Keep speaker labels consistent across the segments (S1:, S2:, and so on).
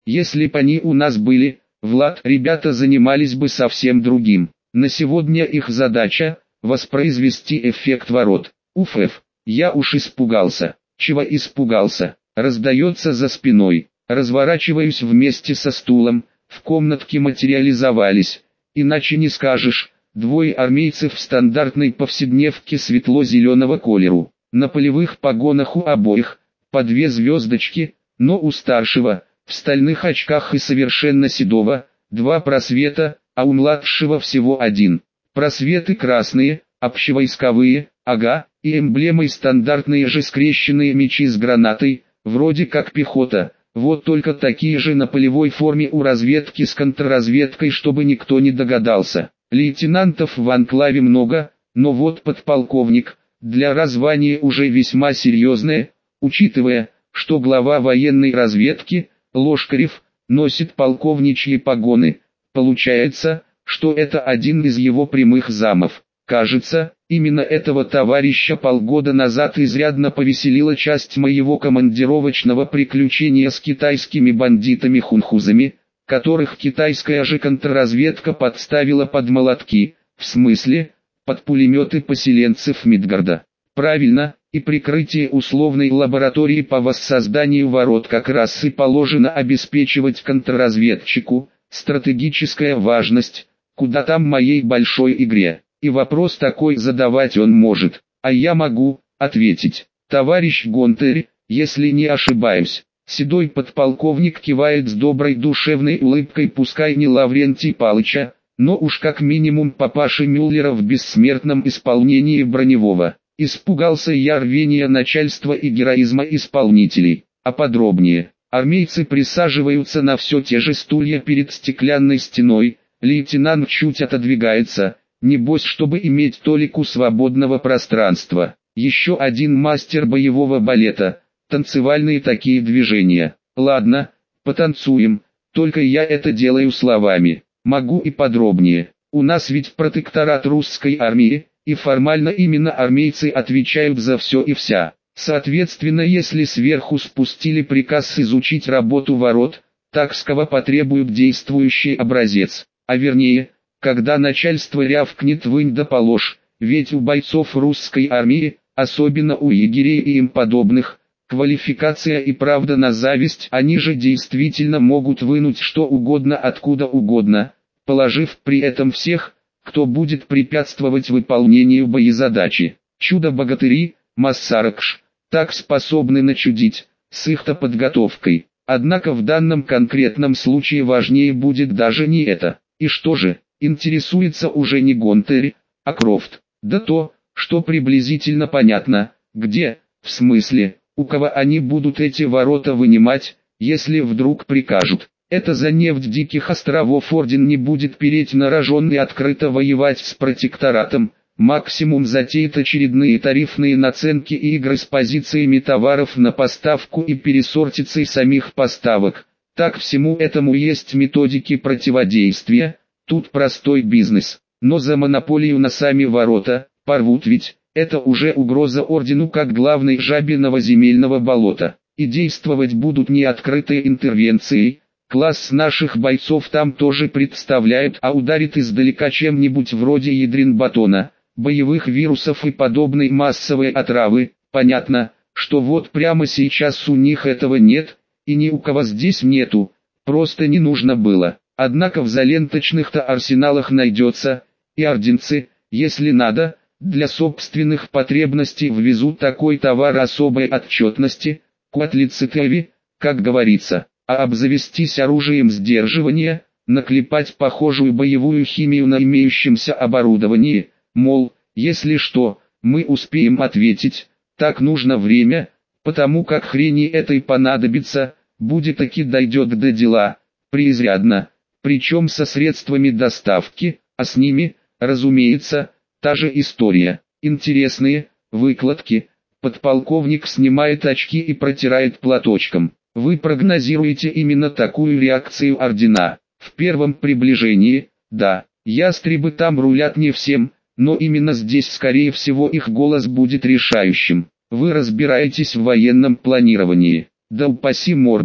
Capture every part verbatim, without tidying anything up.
S1: Если б они у нас были, Влад, ребята занимались бы совсем другим. На сегодня их задача – воспроизвести эффект ворот. Уф, я уж испугался. Чего испугался? Раздается за спиной. Разворачиваюсь вместе со стулом, в комнатке материализовались. Иначе не скажешь, двое армейцев в стандартной повседневке светло-зеленого колеру. На полевых погонах у обоих, по две звездочки, но у старшего, в стальных очках и совершенно седого, два просвета, а у младшего всего один. Просветы красные, общевойсковые, ага, и эмблемой стандартные же скрещенные мечи с гранатой, вроде как пехота, вот только такие же на полевой форме у разведки с контрразведкой, чтобы никто не догадался. Лейтенантов в анклаве много, но вот подполковник, для развания уже весьма серьезное, учитывая, что глава военной разведки, Лошкарев, носит полковничьи погоны, получается, что это один из его прямых замов. Кажется, именно этого товарища полгода назад изрядно повеселила часть моего командировочного приключения с китайскими бандитами-хунхузами, которых китайская же контрразведка подставила под молотки, в смысле, под пулеметы поселенцев Мидгарда. Правильно, и прикрытие условной лаборатории по воссозданию ворот как раз и положено обеспечивать контрразведчику, стратегическая важность, куда там моей большой игре. И вопрос такой задавать он может, а я могу ответить. Товарищ Гонтарь, если не ошибаюсь, седой подполковник кивает с доброй душевной улыбкой, пускай не Лаврентий Палыча, но уж как минимум папаши Мюллера в бессмертном исполнении Броневого. Испугался я рвения начальства и героизма исполнителей. А подробнее, армейцы присаживаются на все те же стулья перед стеклянной стеной, лейтенант чуть отодвигается, небось чтобы иметь толику свободного пространства. Еще один мастер боевого балета, танцевальные такие движения. Ладно, потанцуем, только я это делаю словами. Могу и подробнее. У нас ведь протекторат русской армии, и формально именно армейцы отвечают за все и вся. Соответственно, если сверху спустили приказ изучить работу ворот, так с кого потребуют действующий образец. А вернее, когда начальство рявкнет вынь да положь, ведь у бойцов русской армии, особенно у егерей и им подобных, квалификация и правда на зависть, они же действительно могут вынуть что угодно откуда угодно, положив при этом всех, кто будет препятствовать выполнению боезадачи. Чудо-богатыри, Массаракш, так способны начудить, с их-то подготовкой. Однако в данном конкретном случае важнее будет даже не это. И что же, интересуется уже не Гонтарь, а Крофт. Да то, что приблизительно понятно, где, в смысле, у кого они будут эти ворота вынимать, если вдруг прикажут. Это за нефть Диких островов орден не будет переть на рожон и открыто воевать с протекторатом, максимум затеет очередные тарифные наценки и игры с позициями товаров на поставку и пересортицей самих поставок. Так всему этому есть методики противодействия, тут простой бизнес, но за монополию на сами ворота, порвут ведь, это уже угроза ордену как главной жабе новоземельного болота, и действовать будут не открытой интервенцией. Класс наших бойцов там тоже представляют, а ударит издалека чем-нибудь вроде ядрин батона, боевых вирусов и подобной массовой отравы. Понятно, что вот прямо сейчас у них этого нет, и ни у кого здесь нету, просто не нужно было. Однако в заленточных-то арсеналах найдется, и орденцы, если надо, для собственных потребностей ввезут такой товар особой отчетности, куатлицитеви, как говорится. А обзавестись оружием сдерживания, наклепать похожую боевую химию на имеющемся оборудовании, мол, если что, мы успеем ответить, так нужно время, потому как хрени этой понадобится, будет таки дойдет до дела, преизрядно, причем со средствами доставки, а с ними, разумеется, та же история. Интересные выкладки, подполковник снимает очки и протирает платочком. Вы прогнозируете именно такую реакцию ордена. В первом приближении, да, ястребы там рулят не всем, но именно здесь скорее всего их голос будет решающим. Вы разбираетесь в военном планировании. Да упаси Моргот.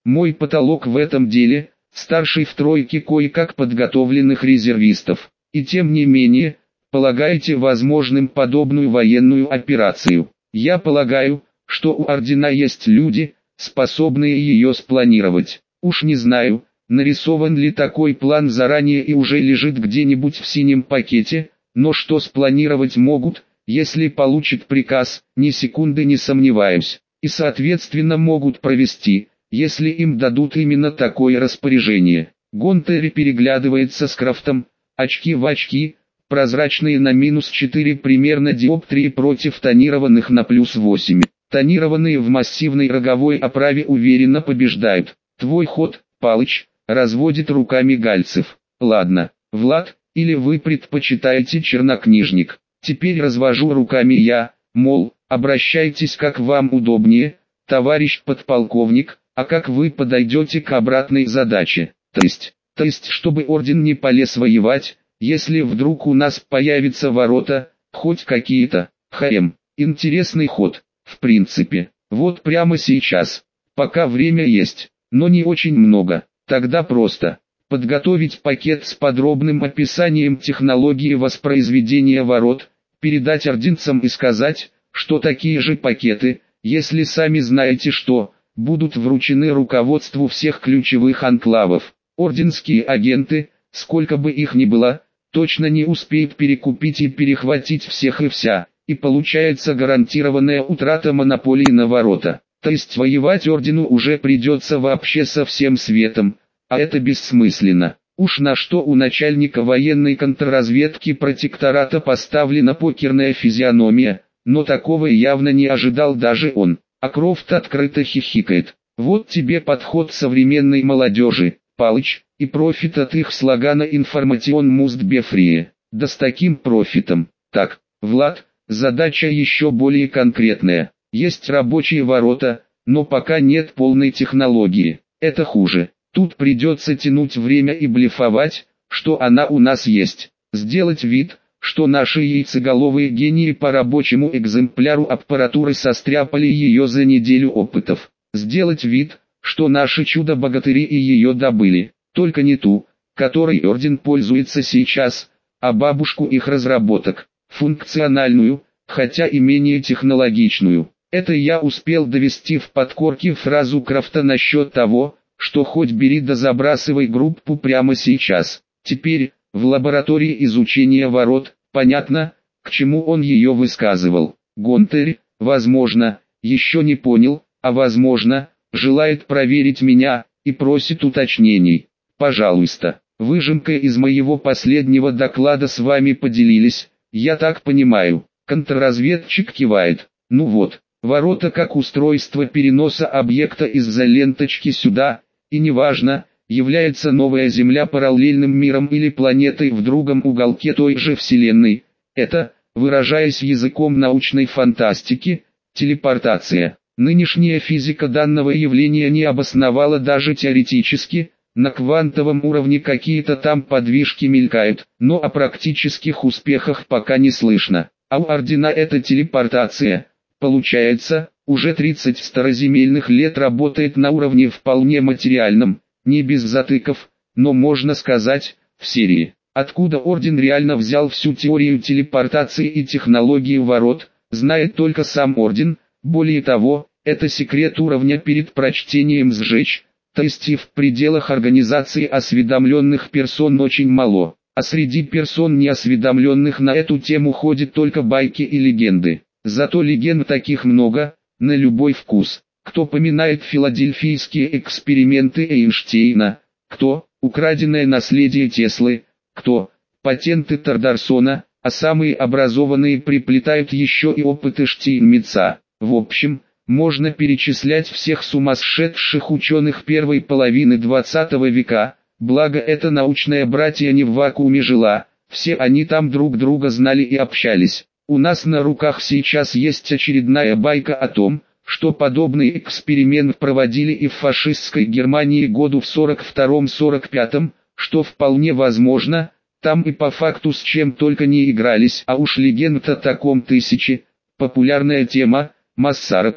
S1: Мой потолок в этом деле – старший в тройке кое-как подготовленных резервистов. И тем не менее, полагаете возможным подобную военную операцию? Я полагаю, что у ордена есть люди, способные ее спланировать. Уж не знаю, нарисован ли такой план заранее и уже лежит где-нибудь в синем пакете, но что спланировать могут, если получат приказ, ни секунды не сомневаюсь, и соответственно могут провести, если им дадут именно такое распоряжение. Гонтери переглядывается с Крафтом, очки в очки, прозрачные на минус четыре примерно диоптрии против тонированных на плюс восемь. Тонированные в массивной роговой оправе уверенно побеждают. Твой ход, Палыч, разводит руками Гальцев. Ладно, Влад, или вы предпочитаете чернокнижник? Теперь развожу руками я, мол, обращайтесь как вам удобнее, товарищ подполковник, а как вы подойдете к обратной задаче? То есть, то есть чтобы орден не полез воевать, если вдруг у нас появятся ворота, хоть какие-то, хм, интересный ход. В принципе, вот прямо сейчас, пока время есть, но не очень много, тогда просто подготовить пакет с подробным описанием технологии воспроизведения ворот, передать орденцам и сказать, что такие же пакеты, если сами знаете что, будут вручены руководству всех ключевых анклавов. Орденские агенты, сколько бы их ни было, точно не успеют перекупить и перехватить всех и вся. И получается гарантированная утрата монополии на ворота. То есть воевать ордену уже придется вообще со всем светом, а это бессмысленно. Уж на что у начальника военной контрразведки протектората поставлена покерная физиономия, но такого явно не ожидал даже он. А Крофт открыто хихикает. Вот тебе подход современной молодежи, Палыч, и профит от их слогана «Информацион муст бефрие». Да с таким профитом. Так, Влад, задача еще более конкретная. Есть рабочие ворота, но пока нет полной технологии. Это хуже. Тут придется тянуть время и блефовать, что она у нас есть. Сделать вид, что наши яйцеголовые гении по рабочему экземпляру аппаратуры состряпали ее за неделю опытов. Сделать вид, что наши чудо-богатыри и ее добыли. Только не ту, которой орден пользуется сейчас, а бабушку их разработок. Функциональную, хотя и менее технологичную. Это я успел довести в подкорке фразу Крафта насчет того, что хоть бери да забрасывай группу прямо сейчас. Теперь, в лаборатории изучения ворот, понятно, к чему он ее высказывал. Гонтери, возможно, еще не понял, а возможно, желает проверить меня, и просит уточнений. Пожалуйста, выжимка из моего последнего доклада с вами поделились. Я так понимаю. Контрразведчик кивает. Ну вот, ворота как устройство переноса объекта из-за ленточки сюда, и неважно, является новая Земля параллельным миром или планетой в другом уголке той же Вселенной. Это, выражаясь языком научной фантастики, телепортация. Нынешняя физика данного явления не обосновала даже теоретически. На квантовом уровне какие-то там подвижки мелькают, но о практических успехах пока не слышно. А у ордена эта телепортация, получается, уже тридцать староземельных лет работает на уровне вполне материальном, не без затыков, но можно сказать, в серии. Откуда орден реально взял всю теорию телепортации и технологии ворот, знает только сам орден. Более того, это секрет уровня перед прочтением сжечь. То есть и в пределах организации осведомленных персон очень мало, а среди персон неосведомленных на эту тему ходят только байки и легенды. Зато легенд таких много, на любой вкус. Кто поминает филадельфийские эксперименты Эйнштейна, кто украденное наследие Теслы, кто патенты Тардарсона, а самые образованные приплетают еще и опыты Штейнмитца. В общем, можно перечислять всех сумасшедших ученых первой половины двадцатого века, благо эта научная братья не в вакууме жила, все они там друг друга знали и общались. У нас на руках сейчас есть очередная байка о том, что подобный эксперимент проводили и в фашистской Германии году в сорок втором — сорок пятом, что вполне возможно, там и по факту с чем только не игрались, а уж легенд о таком тысячи, популярная тема. Массаракш,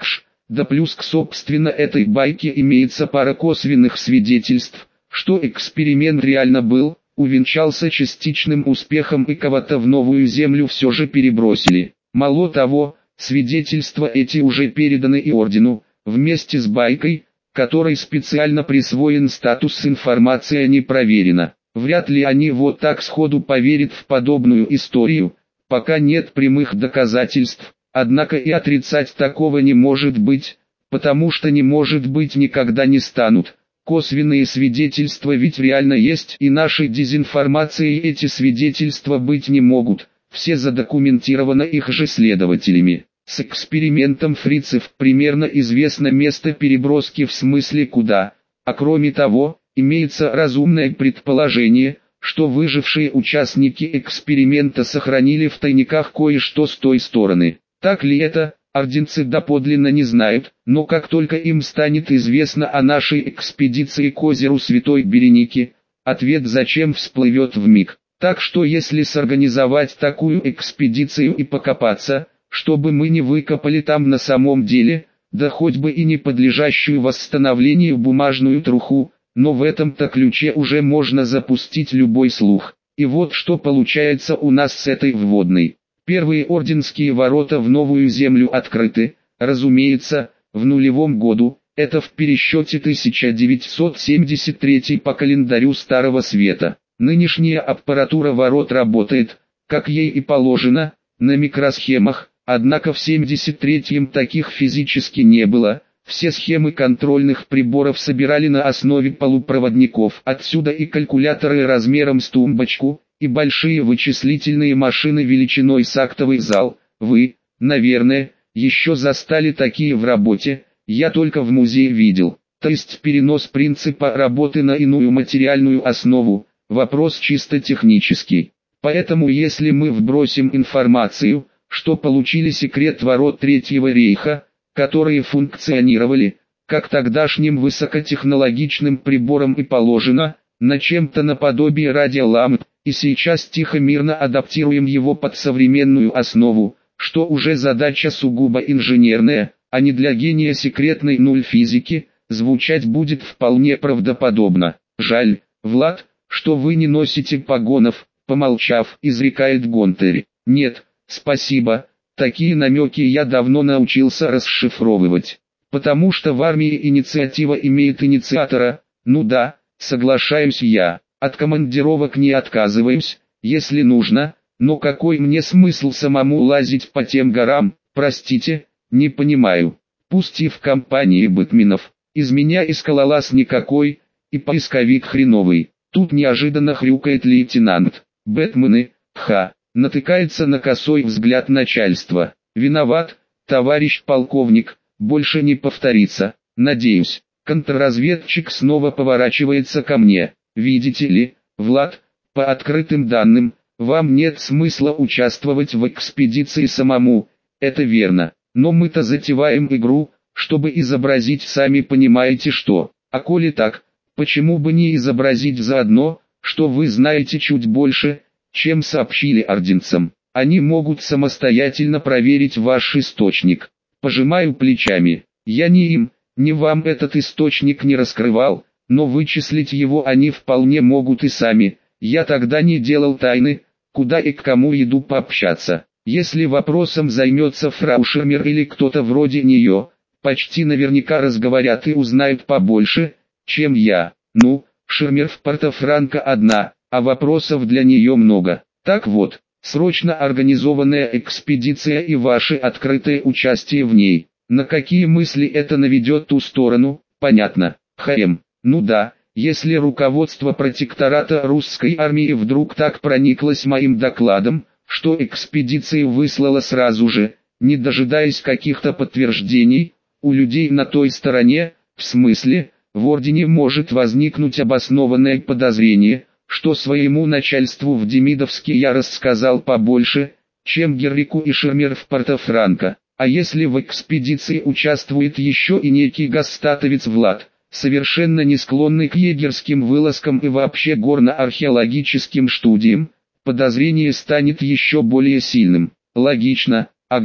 S1: Да плюс к собственно этой байке имеется пара косвенных свидетельств, что эксперимент реально был, увенчался частичным успехом и кого-то в новую землю все же перебросили. Мало того, свидетельства эти уже переданы и ордену, вместе с байкой, которой специально присвоен статус «информация не проверена». Вряд ли они вот так сходу поверят в подобную историю, пока нет прямых доказательств, однако и отрицать такого не может быть, потому что не может быть никогда не станут. Косвенные свидетельства ведь реально есть, и нашей дезинформацией эти свидетельства быть не могут, все задокументировано их же следователями. С экспериментом фрицев примерно известно место переброски в смысле куда, а кроме того, имеется разумное предположение, что выжившие участники эксперимента сохранили в тайниках кое-что с той стороны. Так ли это, орденцы доподлинно не знают, но как только им станет известно о нашей экспедиции к озеру Святой Береники, ответ зачем всплывет вмиг. Так что если сорганизовать такую экспедицию и покопаться, чтобы мы не выкопали там на самом деле, да хоть бы и не подлежащую восстановлению бумажную труху, но в этом-то ключе уже можно запустить любой слух. И вот что получается у нас с этой вводной. Первые орденские ворота в новую землю открыты, разумеется, в нулевом году, это в пересчете тысяча девятьсот семьдесят третий по календарю Старого Света. Нынешняя аппаратура ворот работает, как ей и положено, на микросхемах, однако в семьдесят третьем таких физически не было. Все схемы контрольных приборов собирали на основе полупроводников, отсюда и калькуляторы размером с тумбочку, и большие вычислительные машины величиной с актовый зал. Вы, наверное, еще застали такие в работе, я только в музее видел. То есть перенос принципа работы на иную материальную основу, вопрос чисто технический. Поэтому если мы вбросим информацию, что получили секрет ворот Третьего рейха, которые функционировали, как тогдашним высокотехнологичным прибором и положено, на чем-то наподобие радиоламп, и сейчас тихо-мирно адаптируем его под современную основу, что уже задача сугубо инженерная, а не для гения секретной нуль физики, звучать будет вполне правдоподобно. Жаль, Влад, что вы не носите погонов, помолчав, изрекает Гонтарь. Нет, спасибо. Такие намеки я давно научился расшифровывать. Потому что в армии инициатива имеет инициатора. Ну да, соглашаюсь я. От командировок не отказываюсь, если нужно. Но какой мне смысл самому лазить по тем горам, простите, не понимаю. Пусть и в компании бэтменов. Из меня и скалолаз никакой, и поисковик хреновый. Тут неожиданно хрюкает лейтенант. Бэтмены, ха. Натыкается на косой взгляд начальства. Виноват, товарищ полковник, больше не повторится, надеюсь. Контрразведчик снова поворачивается ко мне. Видите ли, Влад, по открытым данным, вам нет смысла участвовать в экспедиции самому, это верно. Но мы-то затеваем игру, чтобы изобразить сами понимаете что. А коли так, почему бы не изобразить заодно, что вы знаете чуть больше, чем сообщили орденцам. Они могут самостоятельно проверить ваш источник. Пожимаю плечами. Я ни им, ни вам этот источник не раскрывал, но вычислить его они вполне могут и сами. Я тогда не делал тайны, куда и к кому иду пообщаться. Если вопросом займется фрау Шермер или кто-то вроде нее, почти наверняка разговорят и узнают побольше, чем я. Ну, Шермер в Порто-Франко одна, а вопросов для нее много. Так вот, срочно организованная экспедиция и ваше открытое участие в ней. На какие мысли это наведет ту сторону, понятно. ХМ. Ну да, если руководство протектората русской армии вдруг так прониклось моим докладом, что экспедицию выслало сразу же, не дожидаясь каких-то подтверждений, у людей на той стороне, в смысле, в ордене может возникнуть обоснованное подозрение, что своему начальству в Демидовске я рассказал побольше, чем Геррику и Шермер в Порто-Франко. А если в экспедиции участвует еще и некий гастатовец Влад, совершенно не склонный к егерским вылазкам и вообще горно-археологическим студиям, подозрение станет еще более сильным. Логично, ага.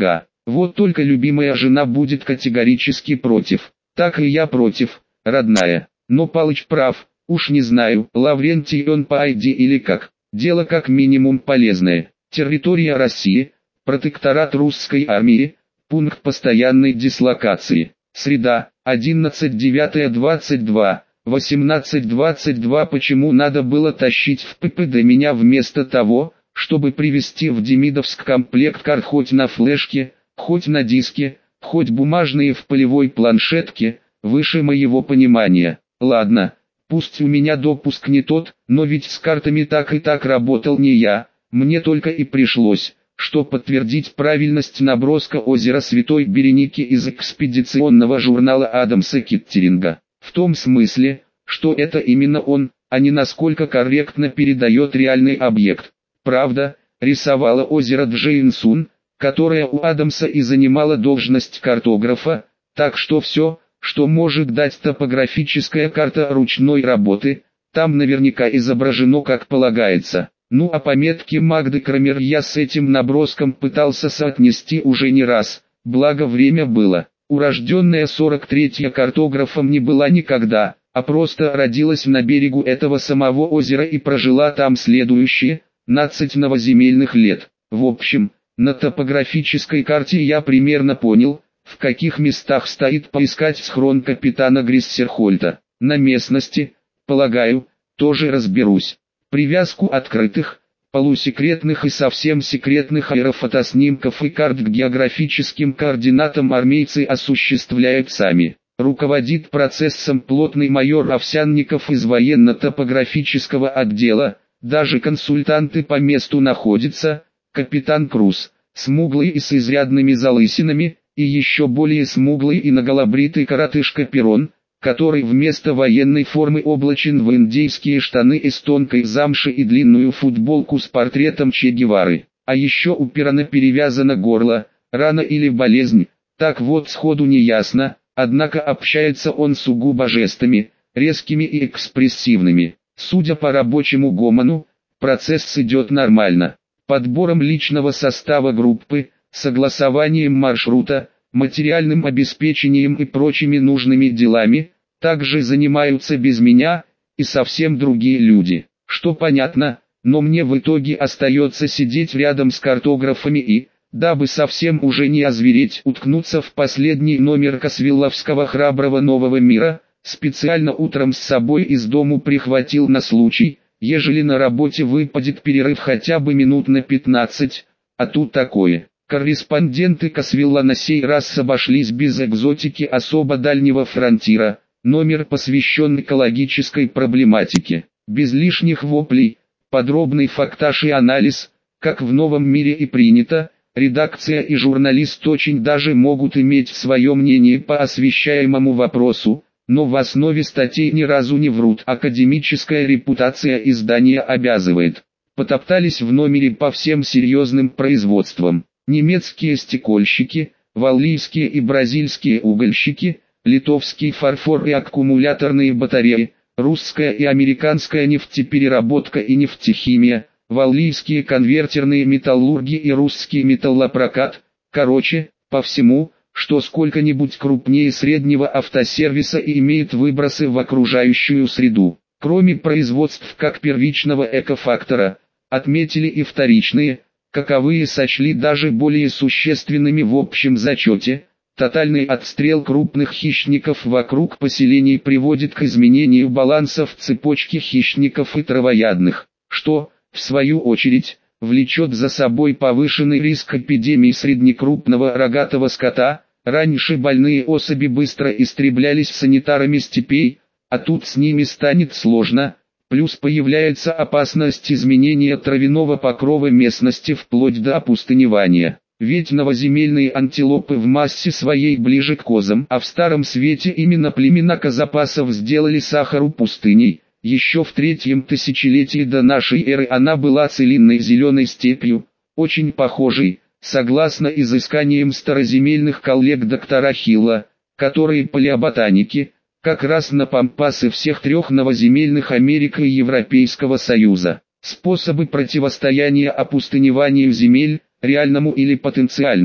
S1: Вот только любимая жена будет категорически против. Так и я против, родная. Но Палыч прав, уж не знаю, Лаврентий он по айди или как. Дело как минимум полезное. Территория России, протекторат русской армии, пункт постоянной дислокации. Среда, одиннадцатое девятое двадцать два, восемнадцать двадцать два. Почему надо было тащить в ППД меня вместо того, чтобы привезти в Демидовск комплект карт хоть на флешке, хоть на диске, хоть бумажные в полевой планшетке, выше моего понимания. Ладно, пусть у меня допуск не тот, но ведь с картами так и так работал не я, мне только и пришлось, что подтвердить правильность наброска озера Святой Береники из экспедиционного журнала Адамса Киттеринга. В том смысле, что это именно он, а не насколько корректно передает реальный объект. Правда, рисовала озеро Джейн Сун, которая у Адамса и занимала должность картографа, так что все, что может дать топографическая карта ручной работы, там наверняка изображено как полагается. Ну а пометки Магды Крамер я с этим наброском пытался соотнести уже не раз, благо время было. Урожденная сорок третья картографом не была никогда, а просто родилась на берегу этого самого озера и прожила там следующие пятнадцать новоземельных лет. В общем, на топографической карте я примерно понял, в каких местах стоит поискать схрон капитана Гриссерхольта. На местности, полагаю, тоже разберусь. Привязку открытых, полусекретных и совсем секретных аэрофотоснимков и карт к географическим координатам армейцы осуществляют сами. Руководит процессом плотный майор Овсянников из военно-топографического отдела, даже консультанты по месту находятся, капитан Круз, смуглый и с изрядными залысинами, и еще более смуглый и наголобритый коротышка Перрон, который вместо военной формы облачен в индейские штаны из тонкой замши и длинную футболку с портретом Че Гевары. А еще у Перрона перевязано горло, рана или болезнь, так вот сходу не ясно, однако общается он сугубо жестами, резкими и экспрессивными. Судя по рабочему гомону, процесс идет нормально. Подбором личного состава группы, согласованием маршрута, материальным обеспечением и прочими нужными делами, также занимаются без меня, и совсем другие люди. Что понятно, но мне в итоге остается сидеть рядом с картографами и, дабы совсем уже не озвереть, уткнуться в последний номер Косвилловского храброго нового мира, специально утром с собой из дому прихватил на случай, ежели на работе выпадет перерыв хотя бы минут на пятнадцать, а тут такое. Корреспонденты Косвилла на сей раз обошлись без экзотики особо дальнего фронтира, номер посвящен экологической проблематике, без лишних воплей, подробный фактаж и анализ, как в новом мире и принято, редакция и журналист очень даже могут иметь свое мнение по освещаемому вопросу, но в основе статей ни разу не врут. Академическая репутация издания обязывает. Потоптались в номере по всем серьезным производствам. Немецкие стекольщики, валлийские и бразильские угольщики, литовский фарфор и аккумуляторные батареи, русская и американская нефтепереработка и нефтехимия, валлийские конвертерные металлурги и русский металлопрокат, короче, по всему, что сколько-нибудь крупнее среднего автосервиса и имеет выбросы в окружающую среду. Кроме производств как первичного экофактора, отметили и вторичные, каковые сочли даже более существенными в общем зачете. Тотальный отстрел крупных хищников вокруг поселений приводит к изменению баланса в цепочке хищников и травоядных, что, в свою очередь, влечет за собой повышенный риск эпидемии среднекрупного рогатого скота. Раньше больные особи быстро истреблялись санитарами степей, а тут с ними станет сложно, плюс появляется опасность изменения травяного покрова местности вплоть до опустыневания. Ведь новоземельные антилопы в массе своей ближе к козам, а в Старом Свете именно племена козапасов сделали Сахару пустыней. Еще в третьем тысячелетии до нашей эры она была целинной зеленой степью, очень похожей, согласно изысканиям староземельных коллег доктора Хилла, которые палеоботаники, как раз на пампасы всех трех новоземельных Америк и Европейского Союза. Способы противостояния опустыневанию земель, реальному или потенциальному.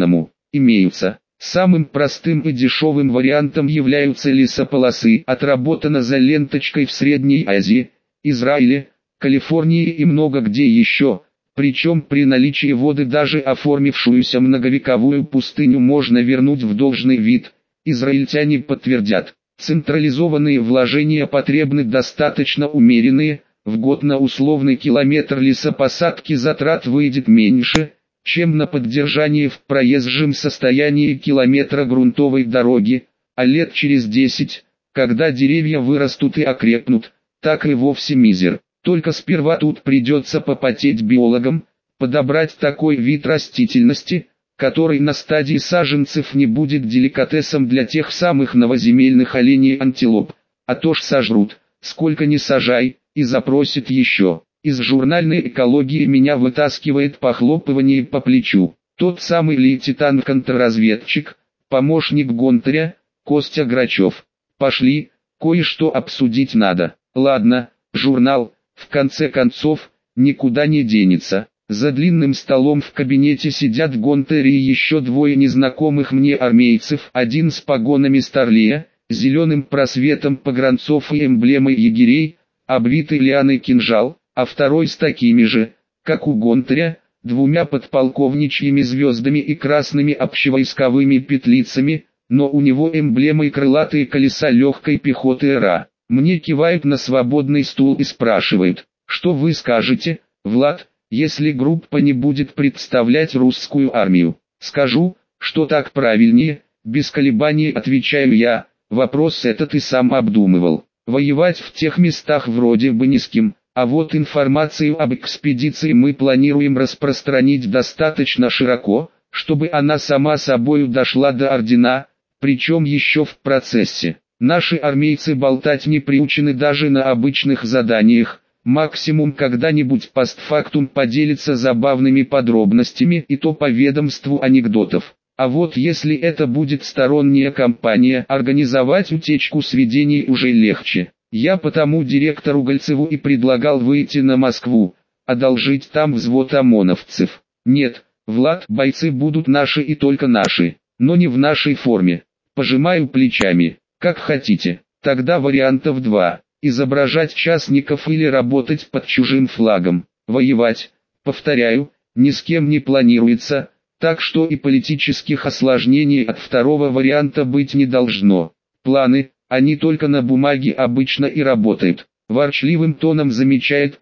S1: имеются. Самым простым и дешевым вариантом являются лесополосы, отработано за ленточкой в Средней Азии, Израиле, Калифорнии и много где еще. Причем при наличии воды даже оформившуюся многовековую пустыню можно вернуть в должный вид. Израильтяне подтвердят, централизованные вложения потребны достаточно умеренные, в год на условный километр лесопосадки затрат выйдет меньше, чем на поддержание в проезжем состоянии километра грунтовой дороги, а лет через десять, когда деревья вырастут и окрепнут, так и вовсе мизер. Только сперва тут придется попотеть биологам, подобрать такой вид растительности, который на стадии саженцев не будет деликатесом для тех самых новоземельных оленей-антилоп, а то ж сожрут, сколько ни сажай, и запросит еще. Из журнальной экологии меня вытаскивает похлопывание по плечу. Тот самый лейтенант-контрразведчик, помощник Гонтаря, Костя Грачев. Пошли, кое-что обсудить надо. Ладно, журнал, в конце концов, никуда не денется. За длинным столом в кабинете сидят Гонтарь и еще двое незнакомых мне армейцев. Один с погонами старлея, зеленым просветом погранцов и эмблемой егерей, обвитый лианой кинжал, а второй с такими же, как у Гонтаря, двумя подполковничьими звездами и красными общевойсковыми петлицами, но у него эмблемой крылатые колеса легкой пехоты РА. Мне кивают на свободный стул и спрашивают, что вы скажете, Влад, если группа не будет представлять русскую армию. Скажу, что так правильнее, без колебаний отвечаю я, вопрос этот и сам обдумывал. Воевать в тех местах вроде бы не с кем. А вот информацию об экспедиции мы планируем распространить достаточно широко, чтобы она сама собою дошла до Ордена, причем еще в процессе. Наши армейцы болтать не приучены даже на обычных заданиях, максимум когда-нибудь постфактум поделиться забавными подробностями и то по ведомству анекдотов. А вот если это будет сторонняя компания, организовать утечку сведений уже легче. Я потому директору Гольцеву и предлагал выйти на Москву, одолжить там взвод ОМОНовцев. Нет, Влад, бойцы будут наши и только наши, но не в нашей форме. Пожимаю плечами, как хотите. Тогда вариантов два: изображать частников или работать под чужим флагом. Воевать, повторяю, ни с кем не планируется, так что и политических осложнений от второго варианта быть не должно. Планы, они только на бумаге обычно и работают. Ворчливым тоном замечает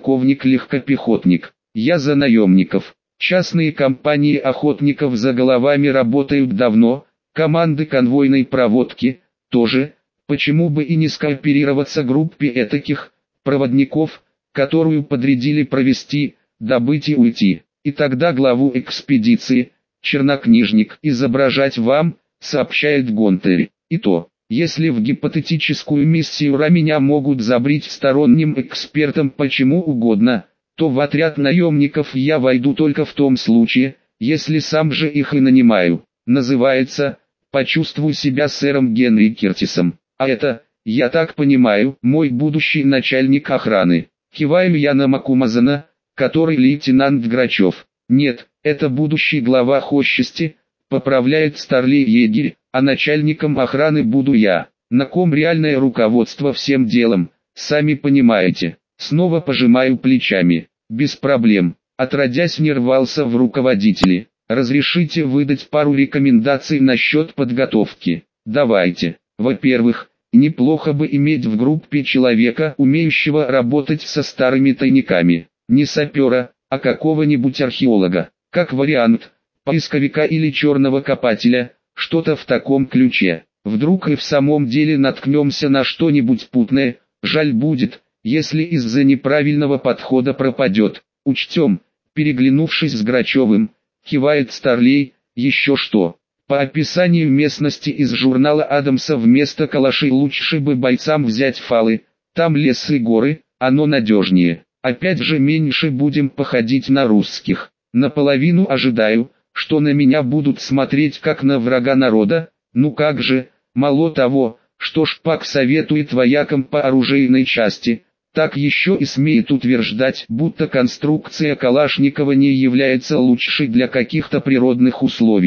S1: подполковник-легкопехотник. Я за наемников. Частные компании охотников за головами работают давно, команды конвойной проводки тоже. Почему бы и не скооперироваться группе этаких проводников, которую подрядили провести, добыть и уйти. И тогда главу экспедиции, чернокнижник, изображать вам, сообщает Гонтарь. И то, если в гипотетическую миссию РА меня могут забрить сторонним экспертом почему угодно, то в отряд наемников я войду только в том случае, если сам же их и нанимаю. Называется «Почувствуй себя сэром Генри Кертисом». А это, я так понимаю, мой будущий начальник охраны. Киваю я на Макумазана, который лейтенант Грачев. Нет, это будущий глава хозчасти, поправляет старлей егерь, а начальником охраны буду я. На ком реальное руководство всем делом, сами понимаете. Снова пожимаю плечами. Без проблем. Отродясь не рвался в руководители. Разрешите выдать пару рекомендаций насчет подготовки. Давайте. Во-первых, неплохо бы иметь в группе человека, умеющего работать со старыми тайниками. Не сапера, а какого-нибудь археолога. Как вариант, поисковика или черного копателя, что-то в таком ключе. Вдруг и в самом деле наткнемся на что-нибудь путное, жаль будет, если из-за неправильного подхода пропадет. Учтем, переглянувшись с Грачевым, кивает старлей, еще что. По описанию местности из журнала Адамса вместо калашей лучше бы бойцам взять фалы, там лес и горы, оно надежнее. Опять же меньше будем походить на русских. Наполовину ожидаю, что на меня будут смотреть как на врага народа, ну как же, мало того, что Шпак советует воякам по оружейной части, так еще и смеет утверждать, будто конструкция Калашникова не является лучшей для каких-то природных условий.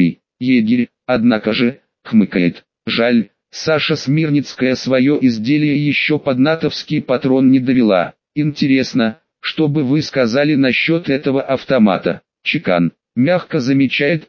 S1: егерь, однако же, хмыкает. Жаль, Саша Смирницкая свое изделие еще под натовский патрон не довела. Интересно, что бы вы сказали насчет этого автомата? Чекан, мягко замечает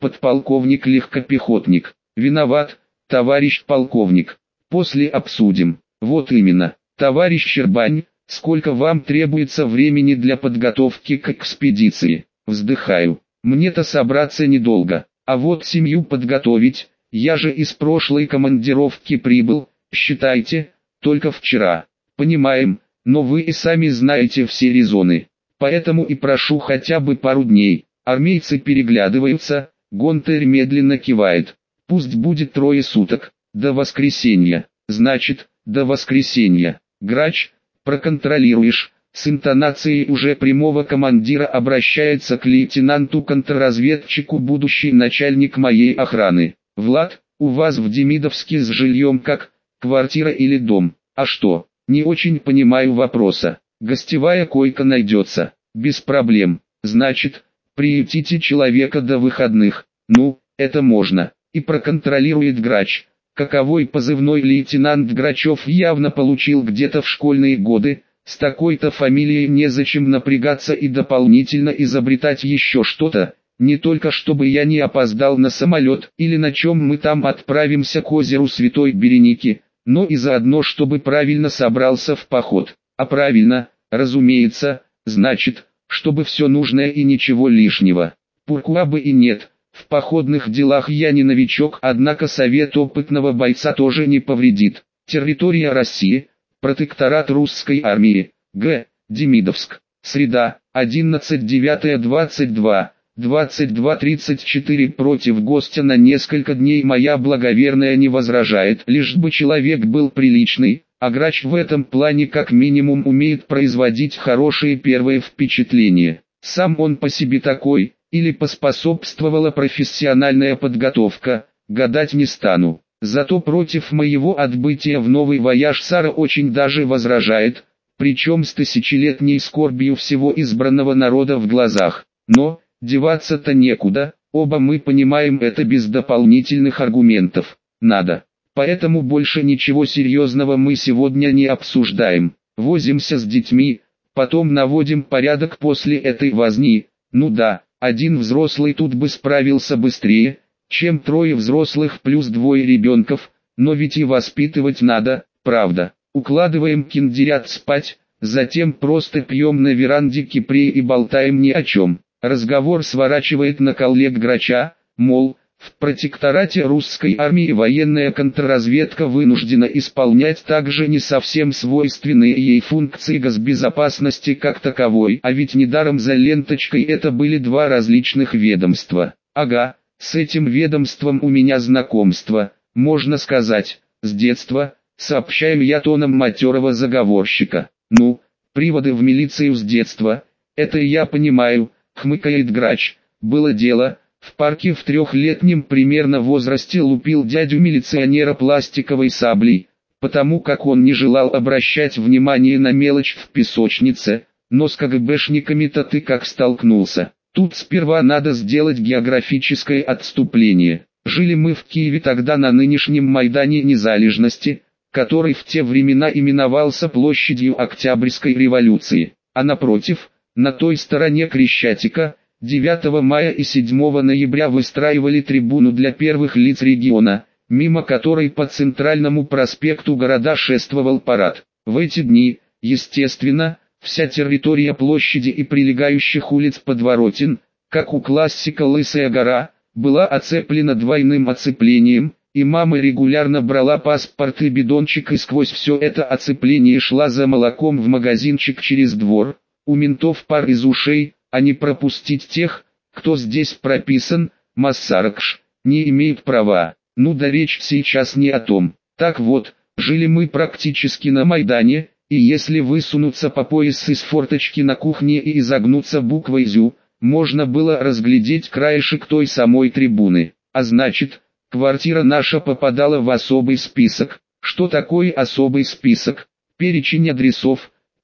S1: подполковник-легкопехотник. Виноват, товарищ полковник. После обсудим. Вот именно, товарищ Щербань, сколько вам требуется времени для подготовки к экспедиции? Вздыхаю. Мне-то собраться недолго, а вот семью подготовить, я же из прошлой командировки прибыл, считайте, только вчера. Понимаем, но вы и сами знаете все резоны. Поэтому и прошу хотя бы пару дней. Армейцы переглядываются, Гонтарь медленно кивает. Пусть будет трое суток, до воскресенья. Значит, до воскресенья. Грач, проконтролируешь. С интонацией уже прямого командира обращается к лейтенанту-контрразведчику будущий начальник моей охраны. Влад, у вас в Демидовске с жильем как, квартира или дом? А что, не очень понимаю вопроса. Гостевая койка найдется, без проблем. Значит, приютите человека до выходных. Ну, это можно. И проконтролирует Грач. Каковой позывной лейтенант Грачев явно получил где-то в школьные годы. С такой-то фамилией незачем напрягаться и дополнительно изобретать еще что-то, не только чтобы я не опоздал на самолет или на чем мы там отправимся к озеру Святой Береники, но и заодно чтобы правильно собрался в поход. А правильно, разумеется, значит, чтобы все нужное и ничего лишнего. Пуркуа бы и нет, в походных делах я не новичок, однако совет опытного бойца тоже не повредит. Территория России. Протекторат русской армии. Г. Демидовск. Среда, одиннадцатое девятое двадцать два, двадцать два тридцать четыре. Против гостя на несколько дней моя благоверная не возражает, лишь бы человек был приличный, а Грач в этом плане как минимум умеет производить хорошие первые впечатления. Сам он по себе такой, или поспособствовала профессиональная подготовка, гадать не стану. Зато против моего отбытия в новый вояж Сара очень даже возражает, причем с тысячелетней скорбью всего избранного народа в глазах. Но, деваться-то некуда, оба мы понимаем это без дополнительных аргументов. Надо. Поэтому больше ничего серьезного мы сегодня не обсуждаем. Возимся с детьми, потом наводим порядок после этой возни. Ну да, один взрослый тут бы справился быстрее, чем трое взрослых плюс двое ребенков, но ведь и воспитывать надо, правда. Укладываем киндерят спать, затем просто пьем на веранде кипре и болтаем ни о чем. Разговор сворачивает на коллег Грача, мол, в протекторате русской армии военная контрразведка вынуждена исполнять также не совсем свойственные ей функции госбезопасности как таковой, а ведь недаром за ленточкой это были два различных ведомства. Ага. С этим ведомством у меня знакомство, можно сказать, с детства, сообщаю я тоном матерого заговорщика. Ну, приводы в милицию с детства, это я понимаю, хмыкает Грач. Было дело, в парке в трехлетнем примерно возрасте лупил дядю милиционера пластиковой саблей, потому как он не желал обращать внимание на мелочь в песочнице, но с КГБшниками-то ты как столкнулся. Тут сперва надо сделать географическое отступление. Жили мы в Киеве тогда на нынешнем Майдане Незалежности, который в те времена именовался площадью Октябрьской революции. А напротив, на той стороне Крещатика, девятого мая и седьмого ноября выстраивали трибуну для первых лиц региона, мимо которой по центральному проспекту города шествовал парад. В эти дни, естественно, вся территория площади и прилегающих улиц Подворотен, как у классика Лысая гора, была оцеплена двойным оцеплением, и мама регулярно брала паспорт и бидончик и сквозь все это оцепление шла за молоком в магазинчик через двор. У ментов пар из ушей, а не пропустить тех, кто здесь прописан, Массаракш, не имеют права. Ну да речь сейчас не о том. Так вот, жили мы практически на Майдане. И если высунуться по пояс из форточки на кухне и изогнуться буквой «Зю», можно было разглядеть краешек той самой трибуны. А значит, квартира наша попадала в особый список. Что такое особый список? Перечень адресов,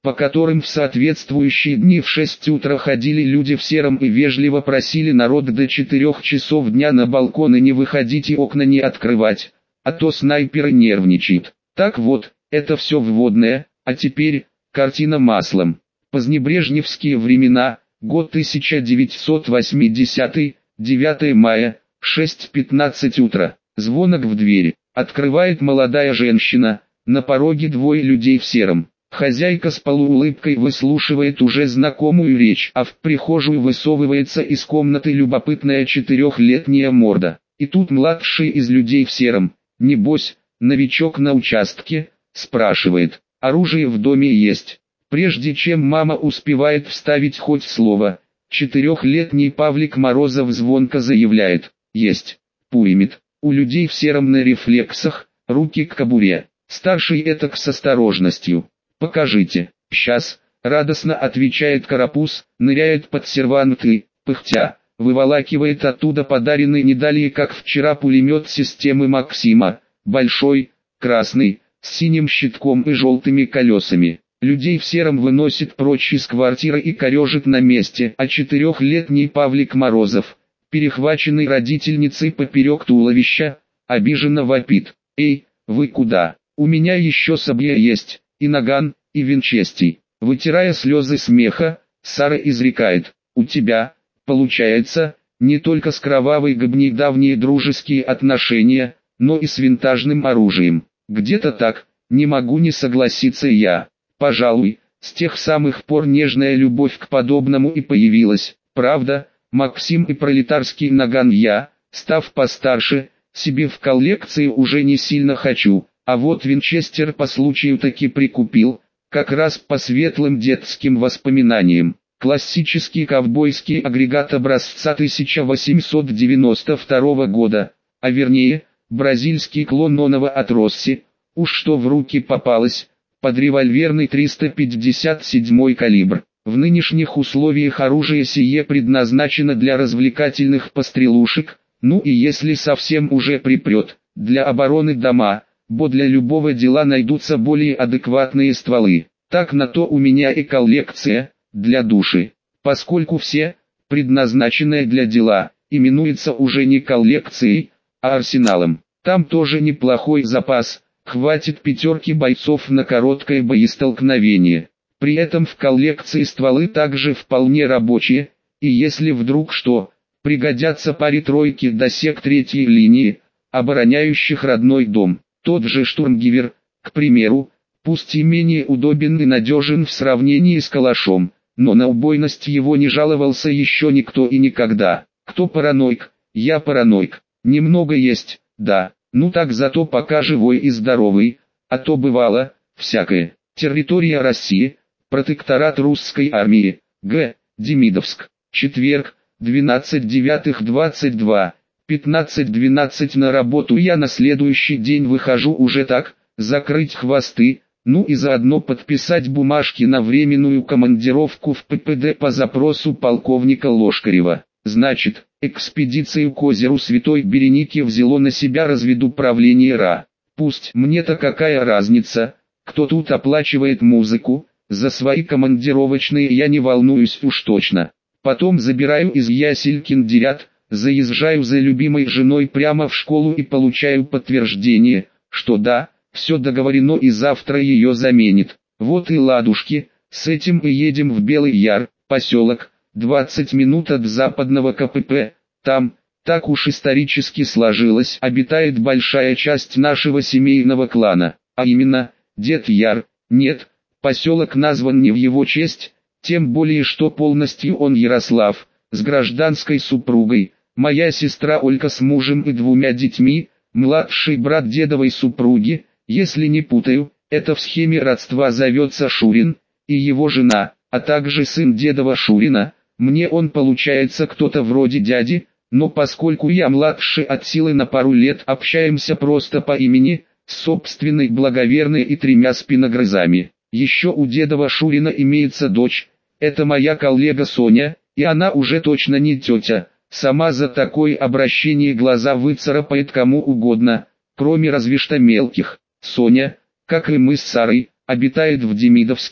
S1: по которым в соответствующие дни в шесть утра ходили люди в сером и вежливо просили народ до четырёх часов дня на балконы не выходить и окна не открывать, а то снайперы нервничают. Так вот, это все вводное, а теперь, картина маслом. Позднебрежневские времена, год тысяча девятьсот восьмидесятый, девятое мая, шесть пятнадцать утра. Звонок в дверь. Открывает молодая женщина, на пороге двое людей в сером. Хозяйка с полуулыбкой выслушивает уже знакомую речь, а в прихожую высовывается из комнаты любопытная четырехлетняя морда. И тут младший из людей в сером, небось, новичок на участке, спрашивает: оружие в доме есть? Прежде чем мама успевает вставить хоть слово, четырехлетний Павлик Морозов звонко заявляет: есть. Пулемет. У людей в сером на рефлексах, руки к кобуре. Старший этак с осторожностью: покажите. Сейчас, радостно отвечает карапуз, ныряет под сервант и, пыхтя, выволакивает оттуда подаренный не далее как вчера пулемет системы Максима, большой, красный, с синим щитком и желтыми колесами. Людей в сером выносит прочь из квартиры и корежит на месте, а четырехлетний Павлик Морозов, перехваченный родительницей поперек туловища, обиженно вопит: «Эй, вы куда? У меня еще сабля есть, и наган, и винчестий». Вытирая слезы смеха, Сара изрекает: у тебя, получается, не только с кровавой гобней давние дружеские отношения, но и с винтажным оружием. Где-то так, не могу не согласиться я. Пожалуй, с тех самых пор нежная любовь к подобному и появилась. Правда, Максим и пролетарский наган я, став постарше, себе в коллекции уже не сильно хочу, а вот винчестер по случаю таки прикупил, как раз по светлым детским воспоминаниям. Классический ковбойский агрегат образца тысяча восемьсот девяносто второго года, а вернее, бразильский клон Нонова от Росси, уж что в руки попалось, под револьверный триста пятьдесят седьмой калибр. В нынешних условиях оружие сие предназначено для развлекательных пострелушек, ну и если совсем уже припрет, для обороны дома, бо для любого дела найдутся более адекватные стволы. Так на то у меня и коллекция, для души. Поскольку все, предназначенное для дела, именуется уже не коллекцией, а арсеналом. Там тоже неплохой запас, хватит пятерки бойцов на короткое боестолкновение. При этом в коллекции стволы также вполне рабочие, и если вдруг что, пригодятся паре-тройки досек третьей линии, обороняющих родной дом. Тот же штурмгевер, к примеру, пусть и менее удобен и надежен в сравнении с калашом, но на убойность его не жаловался еще никто и никогда. Кто параноик? Я параноик. Немного есть, да, ну так зато пока живой и здоровый, а то бывало, всякое. Территория России, протекторат русской армии, Г. Демидовск. Четверг, двенадцатое девятое двадцать два, пятнадцать двенадцать. На работу я на следующий день выхожу уже так, закрыть хвосты, ну и заодно подписать бумажки на временную командировку в ППД по запросу полковника Лошкарева. Значит, экспедицию к озеру Святой Береники взяло на себя разведуправление РА. Пусть мне-то какая разница, кто тут оплачивает музыку, за свои командировочные я не волнуюсь уж точно. Потом забираю из ясель киндерят, заезжаю за любимой женой прямо в школу и получаю подтверждение, что да, все договорено и завтра ее заменит. Вот и ладушки, с этим и едем в Белый Яр, поселок, двадцать минут от западного КПП. Там, так уж исторически сложилось, обитает большая часть нашего семейного клана, а именно, Дед Яр. Нет, поселок назван не в его честь, тем более что полностью он Ярослав, с гражданской супругой, моя сестра Олька с мужем и двумя детьми, младший брат дедовой супруги, если не путаю, это в схеме родства зовется Шурин, и его жена, а также сын дедова Шурина. Мне он получается кто-то вроде дяди, но поскольку я младше от силы на пару лет, общаемся просто по имени, с собственной благоверной и тремя спиногрызами. Еще у дедова Шурина имеется дочь, это моя коллега Соня, и она уже точно не тетя, сама за такое обращение глаза выцарапает кому угодно, кроме разве что мелких. Соня, как и мы с Сарой, обитает в Демидовске,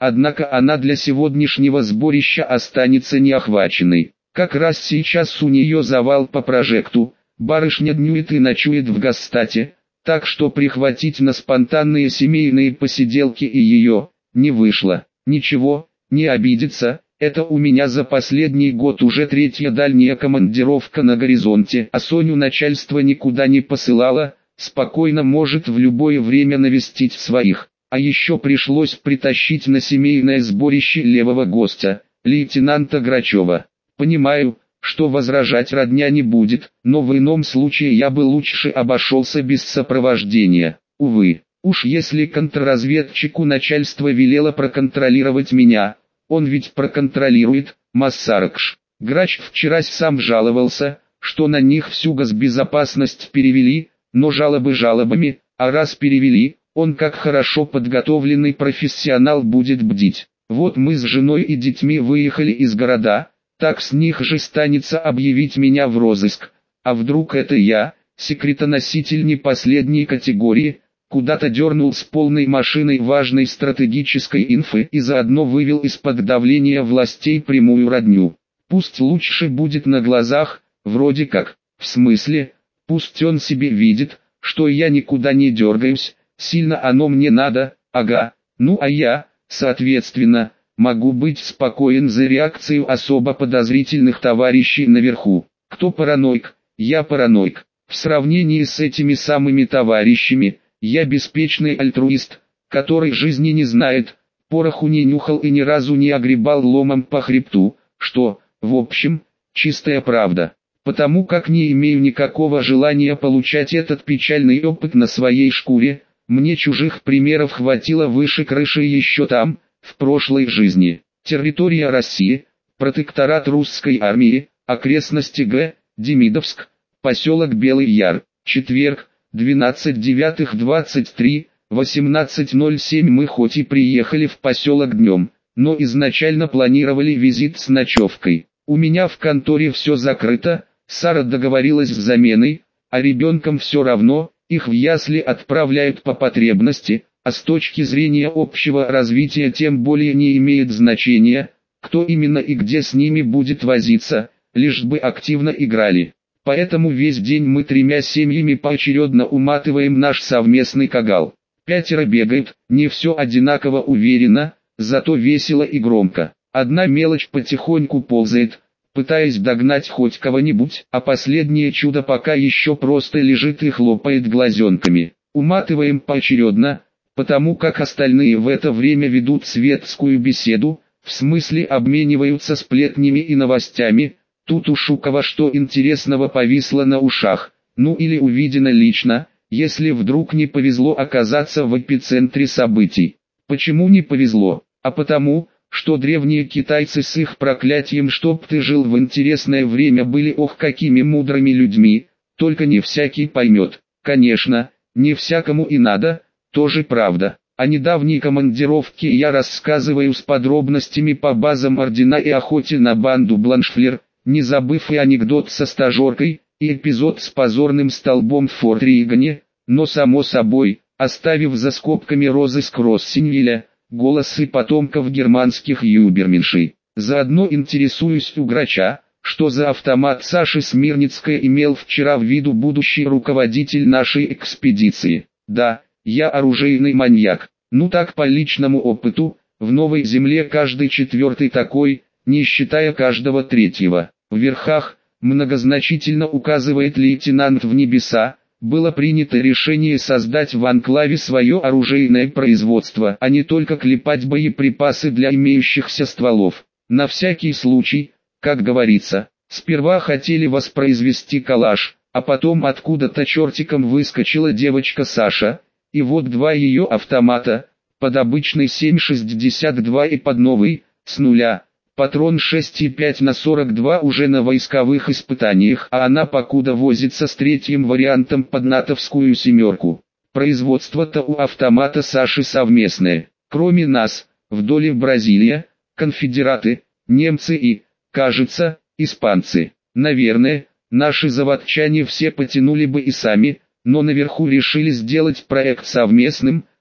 S1: однако она для сегодняшнего сборища останется неохваченной. Как раз сейчас у нее завал по прожекту, барышня днюет и ночует в гастате, так что прихватить на спонтанные семейные посиделки и ее не вышло. Ничего, не обидится, это у меня за последний год уже третья дальняя командировка на горизонте, а Соню начальство никуда не посылало, спокойно может в любое время навестить своих. А еще пришлось притащить на семейное сборище левого гостя, лейтенанта Грачева. Понимаю, что возражать родня не будет, но в ином случае я бы лучше обошелся без сопровождения. Увы, уж если контрразведчику начальство велело проконтролировать меня, он ведь проконтролирует, Массаркш. Грач вчера сам жаловался, что на них всю госбезопасность перевели, но жалобы жалобами, а раз перевели, он как хорошо подготовленный профессионал будет бдить. Вот мы с женой и детьми выехали из города, так с них же станется объявить меня в розыск, а вдруг это я, секретоноситель не последней категории, куда-то дернул с полной машиной важной стратегической инфы и заодно вывел из-под давления властей прямую родню. Пусть лучше будет на глазах, вроде как, в смысле, пусть он себе видит, что я никуда не дергаюсь, сильно оно мне надо, ага, ну а я, соответственно, могу быть спокоен за реакцию особо подозрительных товарищей наверху. Кто параноик? Я параноик. В сравнении с этими самыми товарищами, я беспечный альтруист, который жизни не знает, пороху не нюхал и ни разу не огребал ломом по хребту, что, в общем, чистая правда. Потому как не имею никакого желания получать этот печальный опыт на своей шкуре, мне чужих примеров хватило выше крыши еще там, в прошлой жизни. Территория России, протекторат русской армии, окрестности Г. Демидовск, поселок Белый Яр, четверг, двенадцатое девятое двадцать три, восемнадцать ноль семь. Мы хоть и приехали в поселок днем, но изначально планировали визит с ночевкой. У меня в конторе все закрыто, Сара договорилась с заменой, а ребенкам все равно, их в ясли отправляют по потребности, а с точки зрения общего развития тем более не имеет значения, кто именно и где с ними будет возиться, лишь бы активно играли. Поэтому весь день мы тремя семьями поочередно уматываем наш совместный кагал. Пятеро бегают, не все одинаково уверенно, зато весело и громко. Одна мелочь потихоньку ползает, пытаясь догнать хоть кого-нибудь, а последнее чудо пока еще просто лежит и хлопает глазенками. Уматываем поочередно, потому как остальные в это время ведут светскую беседу, в смысле обмениваются сплетнями и новостями. Тут у Шукова что интересного повисло на ушах, ну или увидено лично, если вдруг не повезло оказаться в эпицентре событий. Почему не повезло? А потому, что древние китайцы с их проклятием «чтоб ты жил в интересное время» были ох какими мудрыми людьми, только не всякий поймет. Конечно, не всякому и надо, тоже правда. О недавней командировке я рассказываю с подробностями по базам ордена и охоте на банду Бланшфлер, не забыв и анекдот со стажеркой, и эпизод с позорным столбом в Форт Ригане, но само собой, оставив за скобками розыск Россинвиля, голосы потомков германских юберменшей. Заодно интересуюсь у Грача, что за автомат Саши Смирницкая имел вчера в виду будущий руководитель нашей экспедиции. Да, я оружейный маньяк, ну так по личному опыту, в Новой Земле каждый четвертый такой, не считая каждого третьего. В верхах, многозначительно указывает лейтенант в небеса, было принято решение создать в анклаве свое оружейное производство, а не только клепать боеприпасы для имеющихся стволов. На всякий случай, как говорится, сперва хотели воспроизвести калаш, а потом откуда-то чертиком выскочила девочка Саша, и вот два ее автомата, под обычный семь шестьдесят два и под новый, с нуля. Патрон шесть и пять на сорок два уже на войсковых испытаниях, а она покуда возится с третьим вариантом под натовскую семерку. Производство-то у автомата Саши совместное. Кроме нас, в доле Бразилия, конфедераты, немцы и, кажется, испанцы. Наверное, наши заводчане все потянули бы и сами, но наверху решили сделать проект совместным,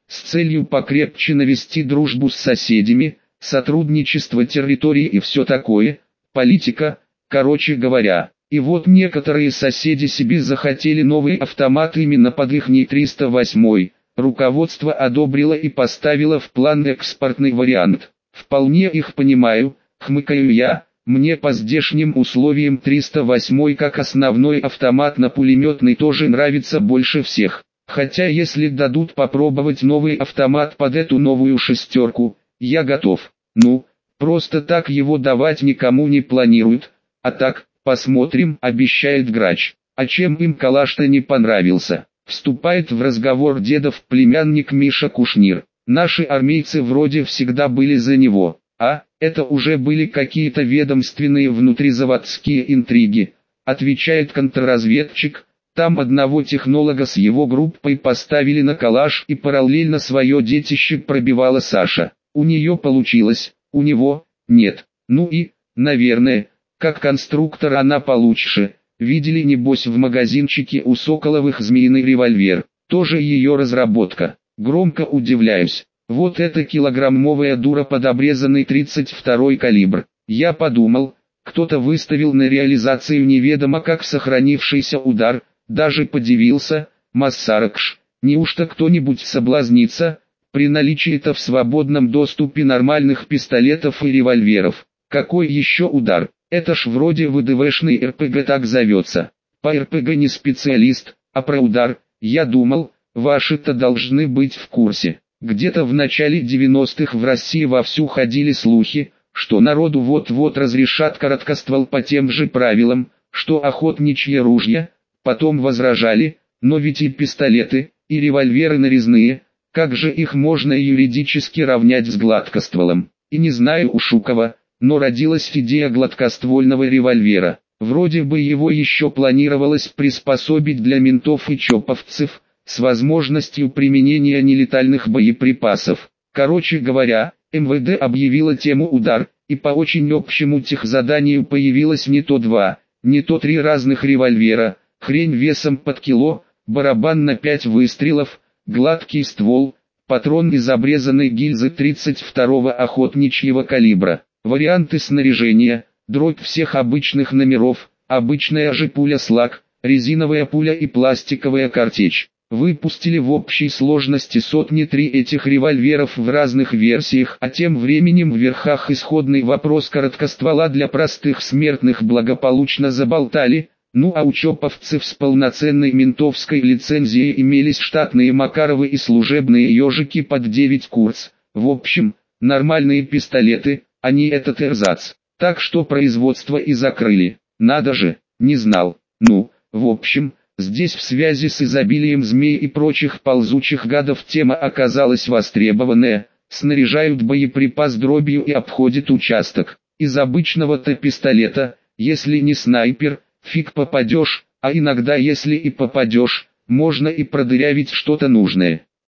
S1: с целью покрепче навести дружбу с соседями, сотрудничество территории и все такое, политика, короче говоря. И вот некоторые соседи себе захотели новый автомат именно под ихний триста восьмой, руководство одобрило и поставило в план экспортный вариант. Вполне их понимаю, хмыкаю я, мне по здешним условиям триста восьмой как основной автомат на пулеметный тоже нравится больше всех. Хотя если дадут попробовать новый автомат под эту новую шестерку, я готов. Ну, просто так его давать никому не планируют, а так, посмотрим, обещает Грач. А чем им калаш-то не понравился? Вступает в разговор дедов племянник Миша Кушнир. Наши армейцы вроде всегда были за него, а, это уже были какие-то ведомственные внутризаводские интриги, отвечает контрразведчик. Там одного технолога с его группой поставили на калаш и параллельно свое детище пробивала Саша. У нее получилось, у него нет. Ну и, наверное, как конструктор она получше. Видели небось в магазинчике у Соколовых змеиный револьвер, тоже ее разработка. Громко удивляюсь. Вот эта килограммовая дура под обрезанный тридцать второй калибр. Я подумал, кто-то выставил на реализацию неведомо как сохранившийся удар. Даже подивился, Массаракш, неужто кто-нибудь соблазнится, при наличии-то в свободном доступе нормальных пистолетов и револьверов. Какой еще удар? Это ж вроде ВДВшный РПГ так зовется. По РПГ не специалист, а про удар, я думал, ваши-то должны быть в курсе. Где-то в начале девяностых в России вовсю ходили слухи, что народу вот-вот разрешат короткоствол по тем же правилам, что охотничьи ружья. Потом возражали, но ведь и пистолеты, и револьверы нарезные, как же их можно юридически равнять с гладкостволом? И не знаю у Шукова, но родилась идея гладкоствольного револьвера. Вроде бы его еще планировалось приспособить для ментов и чоповцев, с возможностью применения нелетальных боеприпасов. Короче говоря, эм вэ дэ объявило тему «Удар», и по очень общему техзаданию появилось не то два, не то три разных револьвера. Хрень весом под кило, барабан на пять выстрелов, гладкий ствол, патрон из обрезанной гильзы тридцать второго охотничьего калибра. Варианты снаряжения: дробь всех обычных номеров, обычная же пуля СЛАГ, резиновая пуля и пластиковая картечь. Выпустили в общей сложности сотни три этих револьверов в разных версиях, а тем временем в верхах исходный вопрос короткоствола для простых смертных благополучно заболтали. Ну а у чоповцев с полноценной ментовской лицензией имелись штатные Макаровы и служебные ежики под девять курц. В общем, нормальные пистолеты, а не этот эрзац. Так что производство и закрыли. Надо же, не знал. Ну, в общем, здесь в связи с изобилием змей и прочих ползучих гадов тема оказалась востребованная. Снаряжают боеприпас дробью и обходят участок. Из обычного-то пистолета, если не снайпер, фиг попадешь, а иногда если и попадешь, можно и продырявить что-то нужное.